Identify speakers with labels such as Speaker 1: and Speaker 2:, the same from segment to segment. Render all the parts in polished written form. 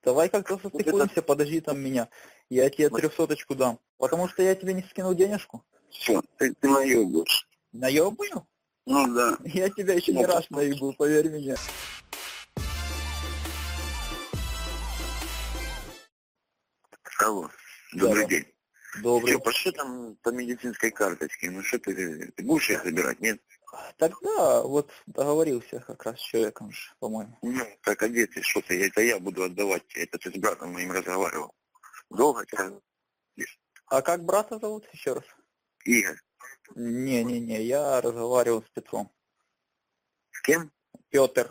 Speaker 1: Давай как-то
Speaker 2: Вот
Speaker 1: состыкуемся, подожди там меня. Я тебе 300 дам. Потому что я тебе не скинул денежку.
Speaker 2: Все, ты наебываешь.
Speaker 1: Наебаю?
Speaker 2: Ну да.
Speaker 1: Я тебя еще не раз наебал, поверь мне.
Speaker 2: Алло, добрый
Speaker 1: Да.
Speaker 2: день.
Speaker 1: Добрый.
Speaker 2: Что, что там по медицинской карточке? Ну что ты будешь ее забирать, нет?
Speaker 1: Тогда вот договорился как раз с человеком же, по-моему.
Speaker 2: Ну, так одеться, что ты, это я буду отдавать тебе, это ты с братом моим разговаривал. Долго тебя?
Speaker 1: А как брата зовут еще раз?
Speaker 2: Игорь.
Speaker 1: Не-не-не, я разговаривал с Петром.
Speaker 2: С кем?
Speaker 1: Петр.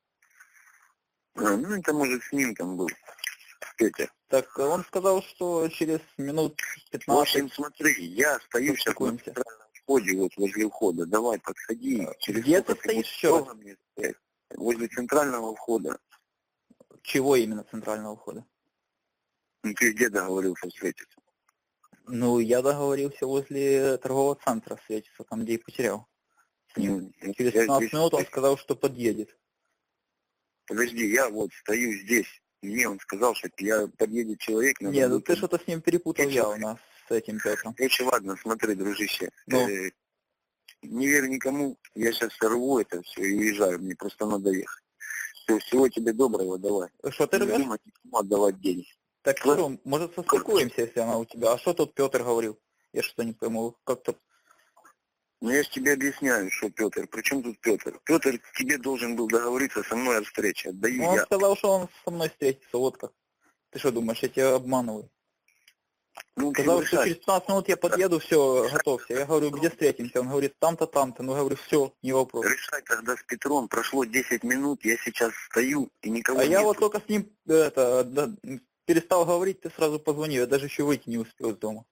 Speaker 2: Ну это может с ним там был. Петя.
Speaker 1: Так он сказал, что через минут
Speaker 2: В
Speaker 1: 15
Speaker 2: общем, смотри, я стою сейчас на центральном входе, вот возле входа. Давай, подходи.
Speaker 1: Где ты стоишь еще раз?
Speaker 2: Возле центрального входа.
Speaker 1: Чего именно центрального входа?
Speaker 2: Ну ты где договорился встретиться?
Speaker 1: Ну, я договорился возле торгового центра встретиться, там, где и потерял. С ним. Через 15 минут он сказал, что подъедет.
Speaker 2: Подожди, я вот стою здесь. Мне он сказал, что подъедет человек.
Speaker 1: Не, ну ты что-то с ним перепутал явно, с этим Петром.
Speaker 2: Короче, ладно, смотри, дружище.
Speaker 1: Ну.
Speaker 2: Не верь никому, я сейчас сорву это все и уезжаю, мне просто надо ехать. Все, всего тебе доброго, давай.
Speaker 1: Что ты рвешь?
Speaker 2: Не думай никому отдавать денег.
Speaker 1: Так что, может состыкуемся, если она у тебя. А что тут Петр говорил? Я что не пойму, как-то...
Speaker 2: Ну я же тебе объясняю, что Петр. Причем тут Петр? Петр тебе должен был договориться со мной о встрече. Отдаю
Speaker 1: Он
Speaker 2: я.
Speaker 1: сказал, что он со мной встретится, вот как. Ты что думаешь, я тебя обманываю?
Speaker 2: Ну,
Speaker 1: сказал, что через 15 минут я подъеду, все, готовься. Я говорю, где встретимся? Он говорит, там-то, там-то. Ну, говорю, все, не вопрос.
Speaker 2: Решай тогда с Петром. Прошло 10 минут, я сейчас стою и никого
Speaker 1: А
Speaker 2: нет.
Speaker 1: я вот только с ним перестал говорить, ты сразу позвонил. Я даже еще выйти не успел из дома.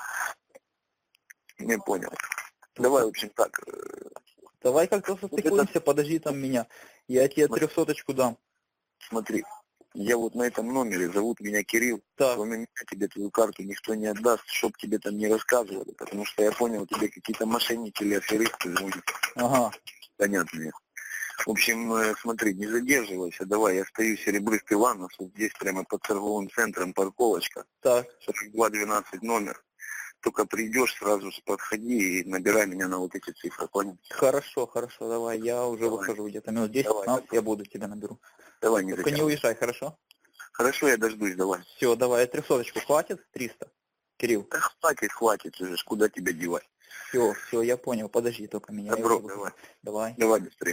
Speaker 2: Не понял. Давай, в общем, так.
Speaker 1: Давай как-то состыкуемся, подожди там меня. Я тебе 300 дам.
Speaker 2: Смотри, я вот на этом номере, зовут меня Кирилл.
Speaker 1: Так.
Speaker 2: Кроме меня тебе твою карту никто не отдаст, чтоб тебе там не рассказывали, потому что я понял, тебе какие-то мошенники или аферисты звонят.
Speaker 1: Ага.
Speaker 2: Понятно. В общем, смотри, не задерживайся, давай, я стою Серебрыстый Ланос, вот здесь прямо под торговым центром парковочка.
Speaker 1: Так.
Speaker 2: 4212 номер. Только придешь, сразу же подходи и набирай меня на вот эти цифры, понял?
Speaker 1: Хорошо, хорошо, давай, я уже выхожу где-то минут 10-15, я буду тебя наберу.
Speaker 2: Давай, не
Speaker 1: только не уезжай, хорошо?
Speaker 2: Хорошо, я дождусь, давай.
Speaker 1: Все, давай, 300 хватит? 300? Кирилл?
Speaker 2: Да хватит уже, куда тебя девать?
Speaker 1: Все, я понял, подожди только меня.
Speaker 2: Добро, давай.
Speaker 1: Давай.
Speaker 2: Давай быстрее.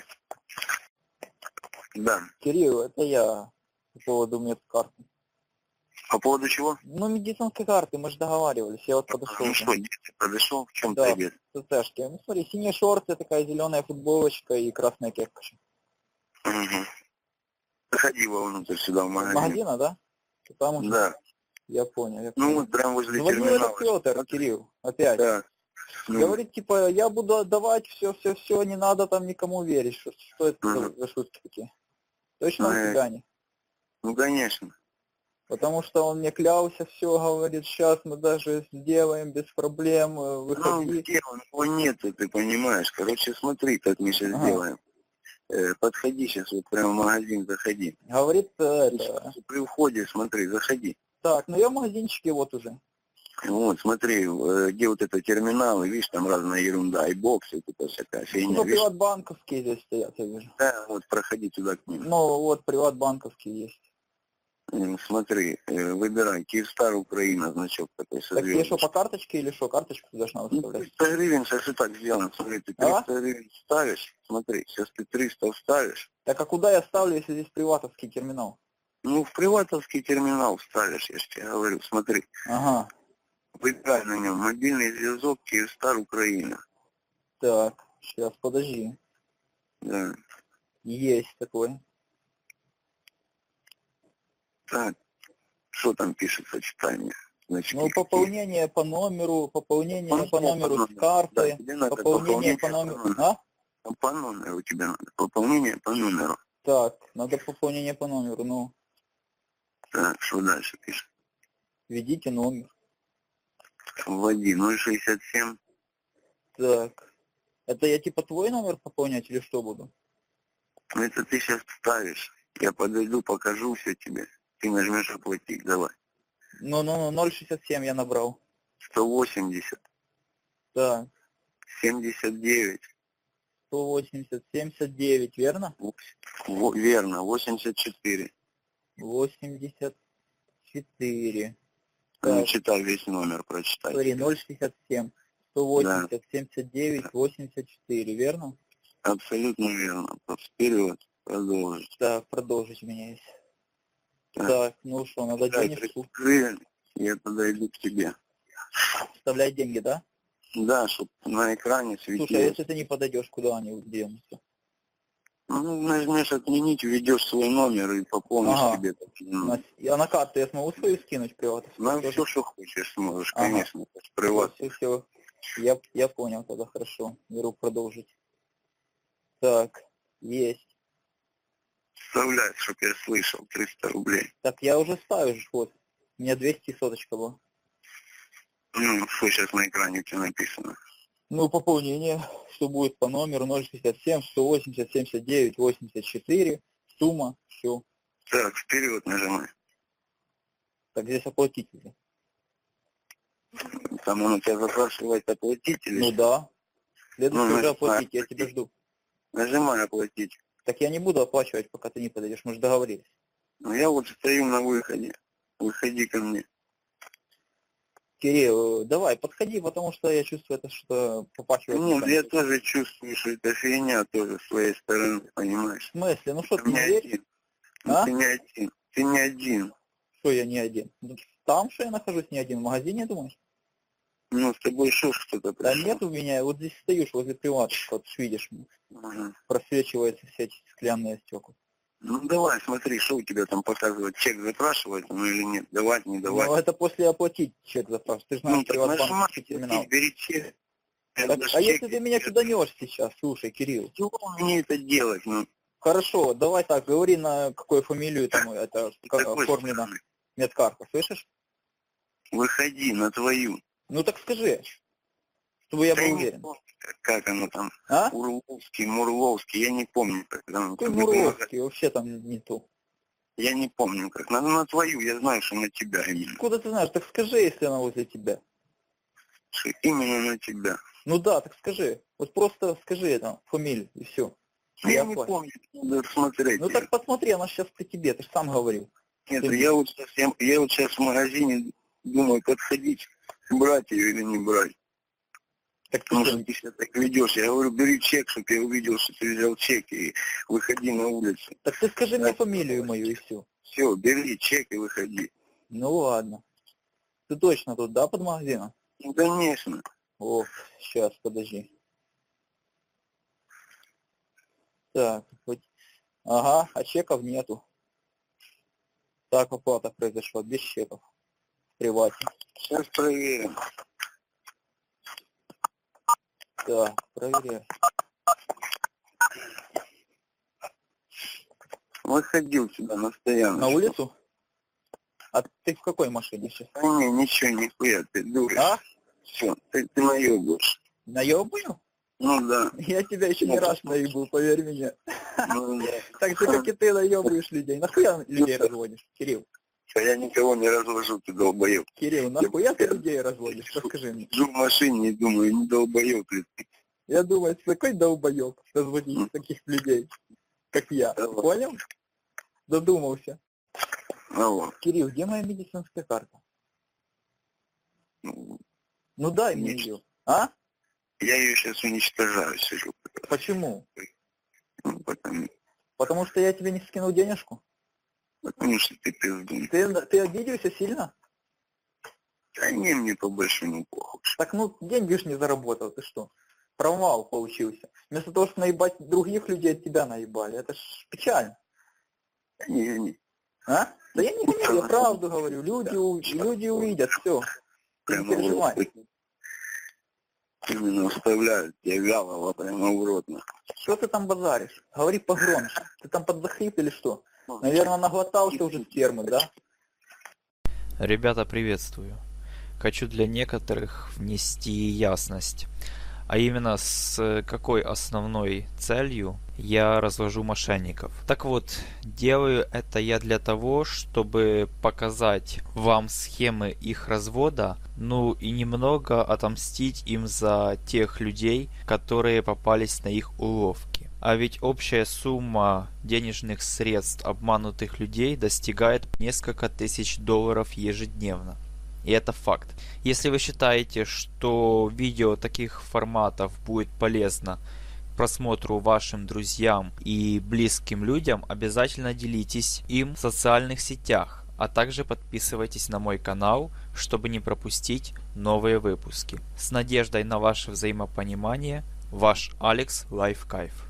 Speaker 2: Да.
Speaker 1: Кирилл, это я по поводу медкарты.
Speaker 2: По поводу чего?
Speaker 1: Ну, медицинской карты, мы же договаривались, я вот подошел.
Speaker 2: Ну что, подошел, в чем
Speaker 1: да,
Speaker 2: ты одет?
Speaker 1: ЦЦшки. Ну смотри, синие шорты, такая зеленая футболочка и красная кепка.
Speaker 2: Угу. Заходи вовнутрь сюда в магазин.
Speaker 1: Магазина, да? Там уже?
Speaker 2: Да.
Speaker 1: Я понял.
Speaker 2: Ну вот прям возле
Speaker 1: ну,
Speaker 2: терминала.
Speaker 1: Вот Петр, Кирилл, опять.
Speaker 2: Да.
Speaker 1: Говорит, типа, я буду отдавать все, не надо там никому верить. Что это за шутки такие? Точно у тебя не?
Speaker 2: Ну, конечно.
Speaker 1: Потому что он мне клялся, все, говорит, сейчас мы даже сделаем без проблем, выходи.
Speaker 2: Ну, его нету, ты понимаешь. Короче, смотри, как мы сейчас сделаем. Подходи сейчас, вот прямо в магазин заходи.
Speaker 1: Говорит, это...
Speaker 2: При входе, смотри, заходи.
Speaker 1: Так, ну я в магазинчике вот уже.
Speaker 2: Вот, смотри, где вот это терминалы, видишь, там разная ерунда, и боксы, это всякая фигня.
Speaker 1: Ну, приватбанковские здесь стоят, я вижу.
Speaker 2: Да, вот, проходи туда к ним.
Speaker 1: Ну, вот, приватбанковские есть.
Speaker 2: Смотри, выбирай, Киевстар Украина, значок такой.
Speaker 1: Так тебе что, по карточке или что? Карточку ты должна выставлять?
Speaker 2: 300 гривен сейчас и так сделано, смотри, ты 300 гривен ставишь, смотри, сейчас ты 300 вставишь.
Speaker 1: Так а куда я ставлю, если здесь приватовский терминал?
Speaker 2: Ну, в приватовский терминал вставишь, я же тебе говорю, смотри.
Speaker 1: Ага.
Speaker 2: Выбирай на нем мобильный зв'язок Киевстар Украина.
Speaker 1: Так, сейчас, подожди.
Speaker 2: Да.
Speaker 1: Есть такой.
Speaker 2: Так, что там пишет сочетание?
Speaker 1: Значки ну, пополнение по номеру, с карты,
Speaker 2: да,
Speaker 1: пополнение по номеру. А?
Speaker 2: По номеру тебе надо, пополнение по номеру.
Speaker 1: Так, надо пополнение по номеру, ну.
Speaker 2: Так, что дальше пишет?
Speaker 1: Введите номер.
Speaker 2: Вводи 067.
Speaker 1: Так, это я типа твой номер пополнять или что буду?
Speaker 2: Это ты сейчас ставишь. Я подойду, покажу все тебе. Ты нажмешь оплатить, давай.
Speaker 1: Ну, 0,67 я набрал.
Speaker 2: 180,
Speaker 1: Так,
Speaker 2: 79,
Speaker 1: 180, 79, верно?
Speaker 2: верно, 84.
Speaker 1: 84.
Speaker 2: Ну,
Speaker 1: Так,
Speaker 2: читай весь номер, прочитай.
Speaker 1: смотри, 0,67, 180, 79, 84, верно?
Speaker 2: Абсолютно верно. Вперед, продолжить.
Speaker 1: Так, продолжить у меня есть.
Speaker 2: Так.
Speaker 1: Так, ну что, надо
Speaker 2: Дай
Speaker 1: денежку.
Speaker 2: 3 я подойду к тебе.
Speaker 1: Вставлять деньги, да?
Speaker 2: Да, чтобы на экране
Speaker 1: Слушай, а
Speaker 2: светилось.
Speaker 1: если ты не подойдешь, куда они денутся?
Speaker 2: Ну, нажмешь отменить, введешь свой номер и пополнишь
Speaker 1: Ага.
Speaker 2: себе.
Speaker 1: А на карту я смогу свою скинуть приватно?
Speaker 2: Ну, все, что хочешь, сможешь,
Speaker 1: Ага.
Speaker 2: конечно. Это ж приватно.
Speaker 1: Все. Я понял тогда, хорошо. Беру продолжить. Так, есть.
Speaker 2: Вставляй, чтоб я слышал, 300 рублей.
Speaker 1: Так, я уже ставлю, вот. У меня 200 соточка была.
Speaker 2: Ну, что сейчас на экране у тебя написано?
Speaker 1: Ну, пополнение, что будет по номеру 067, 180, 79, 84, сумма, все.
Speaker 2: Так, вперед нажимай.
Speaker 1: Так, здесь оплатить уже.
Speaker 2: Там он у тебя запрашивает оплатить или
Speaker 1: Ну
Speaker 2: что?
Speaker 1: да. Следующий уже
Speaker 2: нажимай
Speaker 1: оплатить, я тебя жду.
Speaker 2: Нажимай оплатить.
Speaker 1: Так я не буду оплачивать, пока ты не подойдешь, мы же договорились.
Speaker 2: Ну, я вот стою на выходе. Выходи ко мне.
Speaker 1: Кирилл, давай, подходи, потому что я чувствую, это что попахивает.
Speaker 2: Нет, я тоже чувствую, что это фигня тоже с своей стороны, понимаешь?
Speaker 1: В смысле? Ну что,
Speaker 2: Ты
Speaker 1: ты не
Speaker 2: не
Speaker 1: веришь?
Speaker 2: один. Ну,
Speaker 1: А?
Speaker 2: ты не один. Ты не один.
Speaker 1: Что я не один? Ну, там что я нахожусь не один, в магазине, думаешь?
Speaker 2: Ну, с тобой еще что-то
Speaker 1: Да
Speaker 2: пришло.
Speaker 1: нет у меня, вот здесь стоишь возле приватки, вот видишь,
Speaker 2: Ага.
Speaker 1: просвечиваются все эти стеклянные стекла.
Speaker 2: Ну, давай, смотри, что у тебя там показывает, чек запрашивает, ну или нет, давать, не давать.
Speaker 1: Ну, это после оплатить чек запрашиваешь. Ты же знаешь,
Speaker 2: Ну, так
Speaker 1: приватбанковский терминал.
Speaker 2: нажимай, бери чек.
Speaker 1: Так, а если ты меня киданешь сейчас, слушай, Кирилл?
Speaker 2: Чего мне это делать, ну?
Speaker 1: Хорошо, давай так, говори, на какую фамилию там это
Speaker 2: Какой
Speaker 1: оформлена
Speaker 2: стороны?
Speaker 1: медкарта, слышишь?
Speaker 2: Выходи на твою.
Speaker 1: Ну так скажи, чтобы я
Speaker 2: Да
Speaker 1: был
Speaker 2: не
Speaker 1: уверен.
Speaker 2: помню, как оно там.
Speaker 1: А?
Speaker 2: Мурловский, я не помню, как оно.
Speaker 1: Какой Муровский, вообще там не то.
Speaker 2: Я не помню, как. На твою, я знаю, что на тебя именно.
Speaker 1: Откуда ты знаешь? Так скажи, если она возле тебя.
Speaker 2: Что именно на тебя.
Speaker 1: Ну да, так скажи. Вот просто скажи это, фамилию, и все.
Speaker 2: Я не помню, надо смотреть.
Speaker 1: Ну так посмотри, она сейчас при тебе, ты же сам говорил.
Speaker 2: Нет, я вот сейчас в магазине думаю, подходить, брать ее или не брать.
Speaker 1: Так
Speaker 2: Потому
Speaker 1: ты
Speaker 2: что ты себя так ведешь. Я говорю, бери чек, чтобы я увидел, что ты взял чек, и выходи на улицу.
Speaker 1: Так ты скажи мне фамилию мою, и все.
Speaker 2: Все, бери чек и выходи.
Speaker 1: Ну ладно. Ты точно тут, да, под магазином?
Speaker 2: Ну, конечно.
Speaker 1: О, сейчас, подожди. Так, ага, а чеков нету. Так, оплата произошла, без чеков. В привате.
Speaker 2: Сейчас проверим.
Speaker 1: Так, проверяй.
Speaker 2: Выходил сюда на стоянку.
Speaker 1: На улицу? А ты в какой машине сейчас?
Speaker 2: Да не, ничего, нихуя, ты дура.
Speaker 1: А?
Speaker 2: Все, ты наебываешь.
Speaker 1: Наебаю?
Speaker 2: Ну да.
Speaker 1: Я тебя еще не раз наебал, поверь мне.
Speaker 2: Ну, да.
Speaker 1: Так же, как и ты наебываешь людей. Нахуя людей разводишь, Кирилл?
Speaker 2: Я никого не развожу, ты долбоеб.
Speaker 1: Кирилл, нахуя ты людей разводишь? Расскажи мне.
Speaker 2: Сижу в машине и думаю, не долбоеб ли ты.
Speaker 1: Я думаю, ты такой долбоеб разводить таких людей, как я. Ты понял? Додумался.
Speaker 2: Алло.
Speaker 1: Кирилл, где моя медицинская карта?
Speaker 2: Ну,
Speaker 1: Ну дай мне ее. А?
Speaker 2: я ее сейчас уничтожаю, сижу.
Speaker 1: Почему?
Speaker 2: Ну,
Speaker 1: Потому что я тебе не скинул денежку?
Speaker 2: потому что ты пиздун.
Speaker 1: Ты обиделся сильно?
Speaker 2: Да не, мне по большому похуй.
Speaker 1: Так ну деньги ж не заработал, ты что? Провал получился. Вместо того, чтобы наебать других людей, от тебя наебали. Это ж печально.
Speaker 2: Да не.
Speaker 1: А? Да я не гоню, я правду говорю. Люди увидят, все. Ты не переживай.
Speaker 2: Именно вставляют тебя вялого прямо в рот.
Speaker 1: Что ты там базаришь? Говори погромче. Ты там подзахрип или что? Наверное, наглотался уже спермы, да?
Speaker 3: Ребята, приветствую. Хочу для некоторых внести ясность. а именно с какой основной целью я развожу мошенников. Так вот, делаю это я для того, чтобы показать вам схемы их развода, ну и немного отомстить им за тех людей, которые попались на их уловки. А ведь общая сумма денежных средств обманутых людей достигает несколько тысяч долларов ежедневно. И это факт. Если вы считаете, что видео таких форматов будет полезно к просмотру вашим друзьям и близким людям, обязательно делитесь им в социальных сетях, а также подписывайтесь на мой канал, чтобы не пропустить новые выпуски. С надеждой на ваше взаимопонимание, ваш Алекс Лайфкайф.